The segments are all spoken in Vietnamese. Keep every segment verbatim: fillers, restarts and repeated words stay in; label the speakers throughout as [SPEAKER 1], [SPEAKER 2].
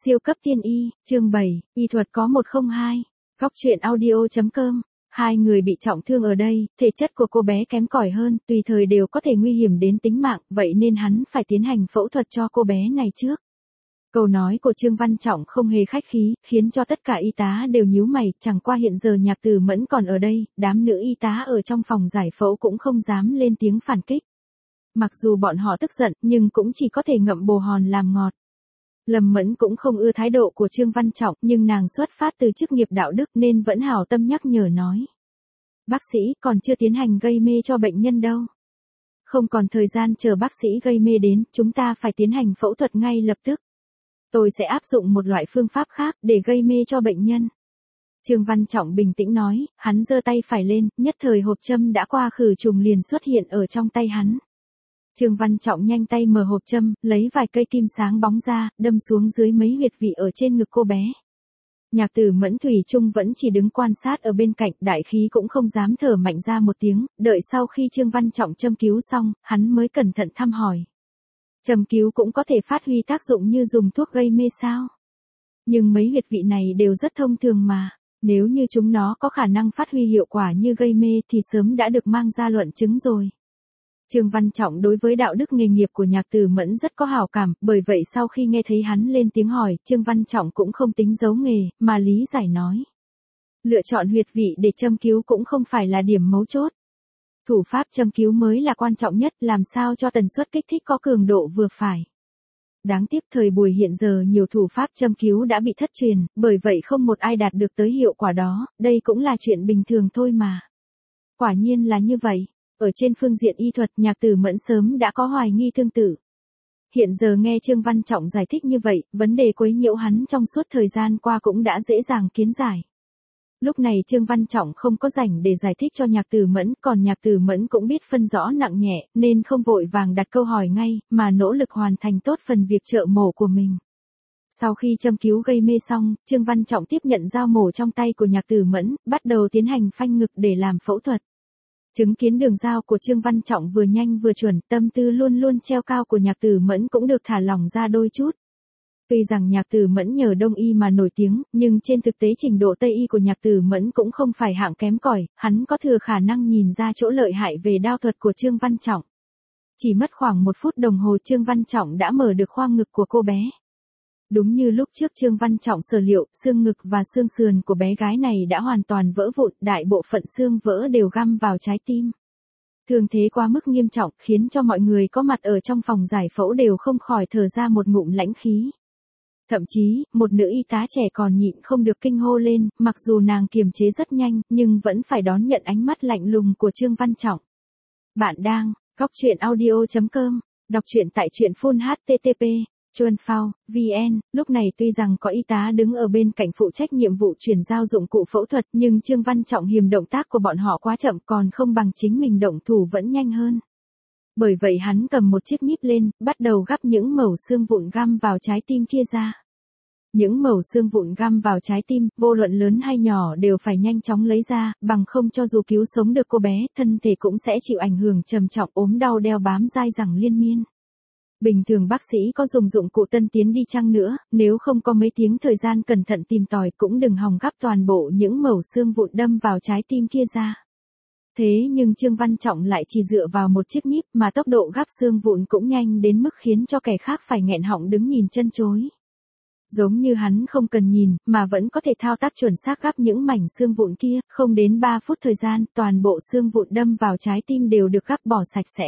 [SPEAKER 1] Siêu cấp tiên y, chương bảy, y thuật có một không hai. Góc truyện audio chấm com. Hai người bị trọng thương ở đây, thể chất của cô bé kém cỏi hơn, tùy thời đều có thể nguy hiểm đến tính mạng, vậy nên hắn phải tiến hành phẫu thuật cho cô bé này trước. Câu nói của Trương Văn Trọng không hề khách khí, khiến cho tất cả y tá đều nhíu mày, chẳng qua hiện giờ Nhạc Tử Mẫn còn ở đây, đám nữ y tá ở trong phòng giải phẫu cũng không dám lên tiếng phản kích. Mặc dù bọn họ tức giận, nhưng cũng chỉ có thể ngậm bồ hòn làm ngọt. Lâm Mẫn cũng không ưa thái độ của Trương Văn Trọng, nhưng nàng xuất phát từ chức nghiệp đạo đức nên vẫn hảo tâm nhắc nhở nói. Bác sĩ còn chưa tiến hành gây mê cho bệnh nhân đâu. Không còn thời gian chờ bác sĩ gây mê đến, chúng ta phải tiến hành phẫu thuật ngay lập tức. Tôi sẽ áp dụng một loại phương pháp khác để gây mê cho bệnh nhân. Trương Văn Trọng bình tĩnh nói, hắn giơ tay phải lên, nhất thời hộp châm đã qua khử trùng liền xuất hiện ở trong tay hắn. Trương Văn Trọng nhanh tay mở hộp châm, lấy vài cây kim sáng bóng ra, đâm xuống dưới mấy huyệt vị ở trên ngực cô bé. Nhạc Tử Mẫn thủy chung vẫn chỉ đứng quan sát ở bên cạnh, đại khí cũng không dám thở mạnh ra một tiếng, đợi sau khi Trương Văn Trọng châm cứu xong, hắn mới cẩn thận thăm hỏi. Châm cứu cũng có thể phát huy tác dụng như dùng thuốc gây mê sao? Nhưng mấy huyệt vị này đều rất thông thường mà, nếu như chúng nó có khả năng phát huy hiệu quả như gây mê thì sớm đã được mang ra luận chứng rồi. Trương Văn Trọng đối với đạo đức nghề nghiệp của Nhạc Tử Mẫn rất có hảo cảm, bởi vậy sau khi nghe thấy hắn lên tiếng hỏi, Trương Văn Trọng cũng không tính giấu nghề, mà lý giải nói. Lựa chọn huyệt vị để châm cứu cũng không phải là điểm mấu chốt. Thủ pháp châm cứu mới là quan trọng nhất, làm sao cho tần suất kích thích có cường độ vừa phải. Đáng tiếc thời buổi hiện giờ nhiều thủ pháp châm cứu đã bị thất truyền, bởi vậy không một ai đạt được tới hiệu quả đó, đây cũng là chuyện bình thường thôi mà. Quả nhiên là như vậy. Ở trên phương diện y thuật, Nhạc Tử Mẫn sớm đã có hoài nghi tương tự. Hiện giờ nghe Trương Văn Trọng giải thích như vậy, vấn đề quấy nhiễu hắn trong suốt thời gian qua cũng đã dễ dàng kiến giải. Lúc này Trương Văn Trọng không có rảnh để giải thích cho Nhạc Tử Mẫn, còn Nhạc Tử Mẫn cũng biết phân rõ nặng nhẹ, nên không vội vàng đặt câu hỏi ngay, mà nỗ lực hoàn thành tốt phần việc trợ mổ của mình. Sau khi châm cứu gây mê xong, Trương Văn Trọng tiếp nhận dao mổ trong tay của Nhạc Tử Mẫn, bắt đầu tiến hành phanh ngực để làm phẫu thuật. Chứng kiến đường dao của Trương Văn Trọng vừa nhanh vừa chuẩn, tâm tư luôn luôn treo cao của Nhạc Tử Mẫn cũng được thả lỏng ra đôi chút. Tuy rằng Nhạc Tử Mẫn nhờ Đông y mà nổi tiếng, nhưng trên thực tế trình độ Tây y của Nhạc Tử Mẫn cũng không phải hạng kém cỏi, hắn có thừa khả năng nhìn ra chỗ lợi hại về đao thuật của Trương Văn Trọng. Chỉ mất khoảng một phút đồng hồ Trương Văn Trọng đã mở được khoang ngực của cô bé. Đúng như lúc trước Trương Văn Trọng sở liệu, xương ngực và xương sườn của bé gái này đã hoàn toàn vỡ vụn, đại bộ phận xương vỡ đều găm vào trái tim. Thương thế quá mức nghiêm trọng, khiến cho mọi người có mặt ở trong phòng giải phẫu đều không khỏi thở ra một ngụm lãnh khí. Thậm chí, một nữ y tá trẻ còn nhịn không được kinh hô lên, mặc dù nàng kiềm chế rất nhanh, nhưng vẫn phải đón nhận ánh mắt lạnh lùng của Trương Văn Trọng. Bạn đang, góc truyện audio chấm com, đọc truyện tại truyện phun hát tê tê pê. Chuan Phao, vê en, lúc này tuy rằng có y tá đứng ở bên cạnh phụ trách nhiệm vụ chuyển giao dụng cụ phẫu thuật, nhưng Trương Văn Trọng hiềm động tác của bọn họ quá chậm, còn không bằng chính mình động thủ vẫn nhanh hơn. Bởi vậy hắn cầm một chiếc nhíp lên, bắt đầu gắp những mẩu xương vụn găm vào trái tim kia ra. Những mẩu xương vụn găm vào trái tim, vô luận lớn hay nhỏ đều phải nhanh chóng lấy ra, bằng không cho dù cứu sống được cô bé, thân thể cũng sẽ chịu ảnh hưởng trầm trọng, ốm đau đeo bám dai dẳng liên miên. Bình thường bác sĩ có dùng dụng cụ tân tiến đi chăng nữa, nếu không có mấy tiếng thời gian cẩn thận tìm tòi cũng đừng hòng gắp toàn bộ những mẩu xương vụn đâm vào trái tim kia ra. Thế nhưng Trương Văn Trọng lại chỉ dựa vào một chiếc nhíp mà tốc độ gắp xương vụn cũng nhanh đến mức khiến cho kẻ khác phải nghẹn họng đứng nhìn chân chối. Giống như hắn không cần nhìn, mà vẫn có thể thao tác chuẩn xác gắp những mảnh xương vụn kia, không đến ba phút thời gian, toàn bộ xương vụn đâm vào trái tim đều được gắp bỏ sạch sẽ.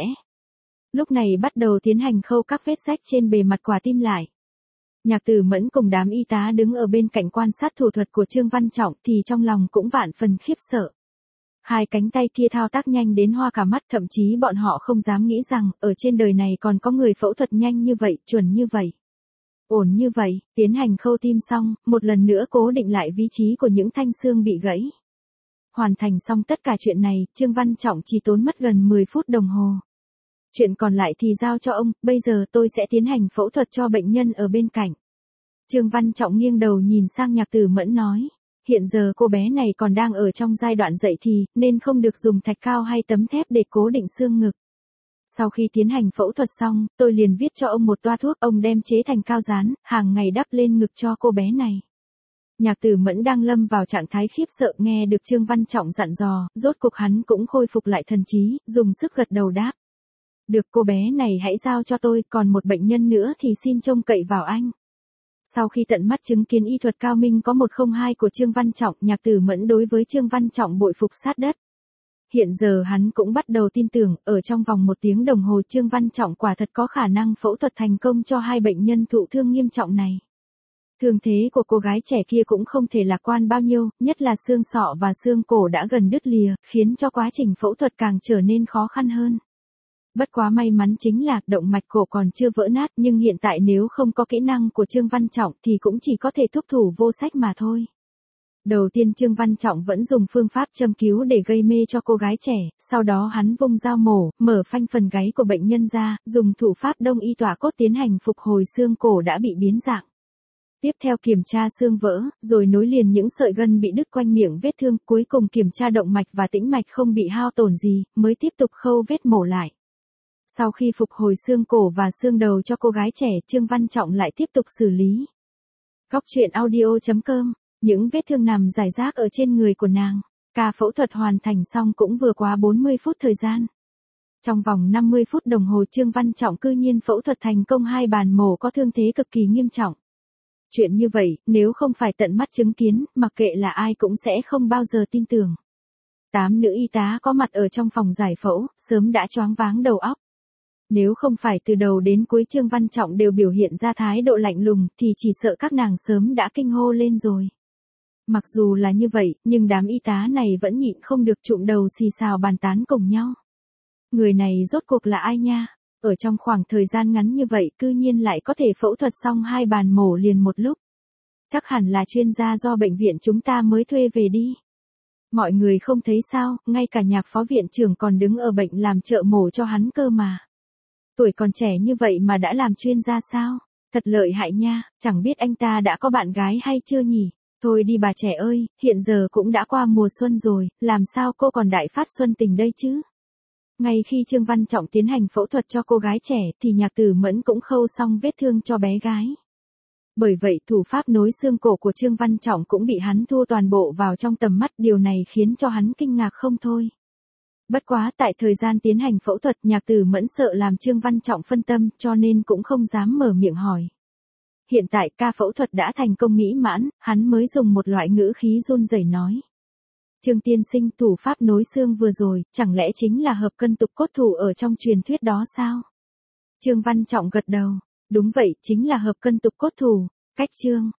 [SPEAKER 1] Lúc này bắt đầu tiến hành khâu các vết rách trên bề mặt quả tim lại. Nhạc Tử Mẫn cùng đám y tá đứng ở bên cạnh quan sát thủ thuật của Trương Văn Trọng thì trong lòng cũng vạn phần khiếp sợ. Hai cánh tay kia thao tác nhanh đến hoa cả mắt, thậm chí bọn họ không dám nghĩ rằng, ở trên đời này còn có người phẫu thuật nhanh như vậy, chuẩn như vậy. Ổn như vậy, tiến hành khâu tim xong, một lần nữa cố định lại vị trí của những thanh xương bị gãy. Hoàn thành xong tất cả chuyện này, Trương Văn Trọng chỉ tốn mất gần mười phút đồng hồ. Chuyện còn lại thì giao cho ông, bây giờ tôi sẽ tiến hành phẫu thuật cho bệnh nhân ở bên cạnh. Trương Văn Trọng nghiêng đầu nhìn sang Nhạc Tử Mẫn nói, hiện giờ cô bé này còn đang ở trong giai đoạn dậy thì, nên không được dùng thạch cao hay tấm thép để cố định xương ngực. Sau khi tiến hành phẫu thuật xong, tôi liền viết cho ông một toa thuốc, ông đem chế thành cao dán, hàng ngày đắp lên ngực cho cô bé này. Nhạc Tử Mẫn đang lâm vào trạng thái khiếp sợ, nghe được Trương Văn Trọng dặn dò, rốt cuộc hắn cũng khôi phục lại thần trí, dùng sức gật đầu đáp. Được, cô bé này hãy giao cho tôi, còn một bệnh nhân nữa thì xin trông cậy vào anh. Sau khi tận mắt chứng kiến y thuật cao minh có một không hai của Trương Văn Trọng, Nhạc Tử Mẫn đối với Trương Văn Trọng bội phục sát đất. Hiện giờ hắn cũng bắt đầu tin tưởng, ở trong vòng một tiếng đồng hồ Trương Văn Trọng quả thật có khả năng phẫu thuật thành công cho hai bệnh nhân thụ thương nghiêm trọng này. Thương thế của cô gái trẻ kia cũng không thể lạc quan bao nhiêu, nhất là xương sọ và xương cổ đã gần đứt lìa, khiến cho quá trình phẫu thuật càng trở nên khó khăn hơn. Bất quá may mắn chính là động mạch cổ còn chưa vỡ nát, nhưng hiện tại nếu không có kỹ năng của Trương Văn Trọng thì cũng chỉ có thể thúc thủ vô sách mà thôi. Đầu tiên Trương Văn Trọng vẫn dùng phương pháp châm cứu để gây mê cho cô gái trẻ, sau đó hắn vung dao mổ, mở phanh phần gáy của bệnh nhân ra, dùng thủ pháp đông y tỏa cốt tiến hành phục hồi xương cổ đã bị biến dạng. Tiếp theo kiểm tra xương vỡ, rồi nối liền những sợi gân bị đứt quanh miệng vết thương, cuối cùng kiểm tra động mạch và tĩnh mạch không bị hao tổn gì, mới tiếp tục khâu vết mổ lại. Sau khi phục hồi xương cổ và xương đầu cho cô gái trẻ, Trương Văn Trọng lại tiếp tục xử lý. Góc truyện audio chấm com, những vết thương nằm rải rác ở trên người của nàng. Ca phẫu thuật hoàn thành xong cũng vừa quá bốn mươi phút thời gian. Trong vòng năm mươi phút đồng hồ Trương Văn Trọng cư nhiên phẫu thuật thành công hai bàn mổ có thương thế cực kỳ nghiêm trọng. Chuyện như vậy, nếu không phải tận mắt chứng kiến, mặc kệ là ai cũng sẽ không bao giờ tin tưởng. Tám nữ y tá có mặt ở trong phòng giải phẫu, sớm đã choáng váng đầu óc. Nếu không phải từ đầu đến cuối Trương Văn Trọng đều biểu hiện ra thái độ lạnh lùng, thì chỉ sợ các nàng sớm đã kinh hô lên rồi. Mặc dù là như vậy, nhưng đám y tá này vẫn nhịn không được trụm đầu xì xào bàn tán cùng nhau. Người này rốt cuộc là ai nha? Ở trong khoảng thời gian ngắn như vậy cư nhiên lại có thể phẫu thuật xong hai bàn mổ liền một lúc. Chắc hẳn là chuyên gia do bệnh viện chúng ta mới thuê về đi. Mọi người không thấy sao, ngay cả Nhạc phó viện trưởng còn đứng ở bệnh làm trợ mổ cho hắn cơ mà. Tuổi còn trẻ như vậy mà đã làm chuyên gia sao? Thật lợi hại nha, chẳng biết anh ta đã có bạn gái hay chưa nhỉ? Thôi đi bà trẻ ơi, hiện giờ cũng đã qua mùa xuân rồi, làm sao cô còn đại phát xuân tình đây chứ? Ngay khi Trương Văn Trọng tiến hành phẫu thuật cho cô gái trẻ thì Nhạc Tử Mẫn cũng khâu xong vết thương cho bé gái. Bởi vậy thủ pháp nối xương cổ của Trương Văn Trọng cũng bị hắn thu toàn bộ vào trong tầm mắt, điều này khiến cho hắn kinh ngạc không thôi. Bất quá tại thời gian tiến hành phẫu thuật Nhạc Tử Mẫn sợ làm Trương Văn Trọng phân tâm cho nên cũng không dám mở miệng hỏi. Hiện tại ca phẫu thuật đã thành công mỹ mãn, hắn mới dùng một loại ngữ khí run rẩy nói. Trương tiên sinh, thủ pháp nối xương vừa rồi, chẳng lẽ chính là hợp cân tục cốt thủ ở trong truyền thuyết đó sao? Trương Văn Trọng gật đầu. Đúng vậy, chính là hợp cân tục cốt thủ. Cách Trương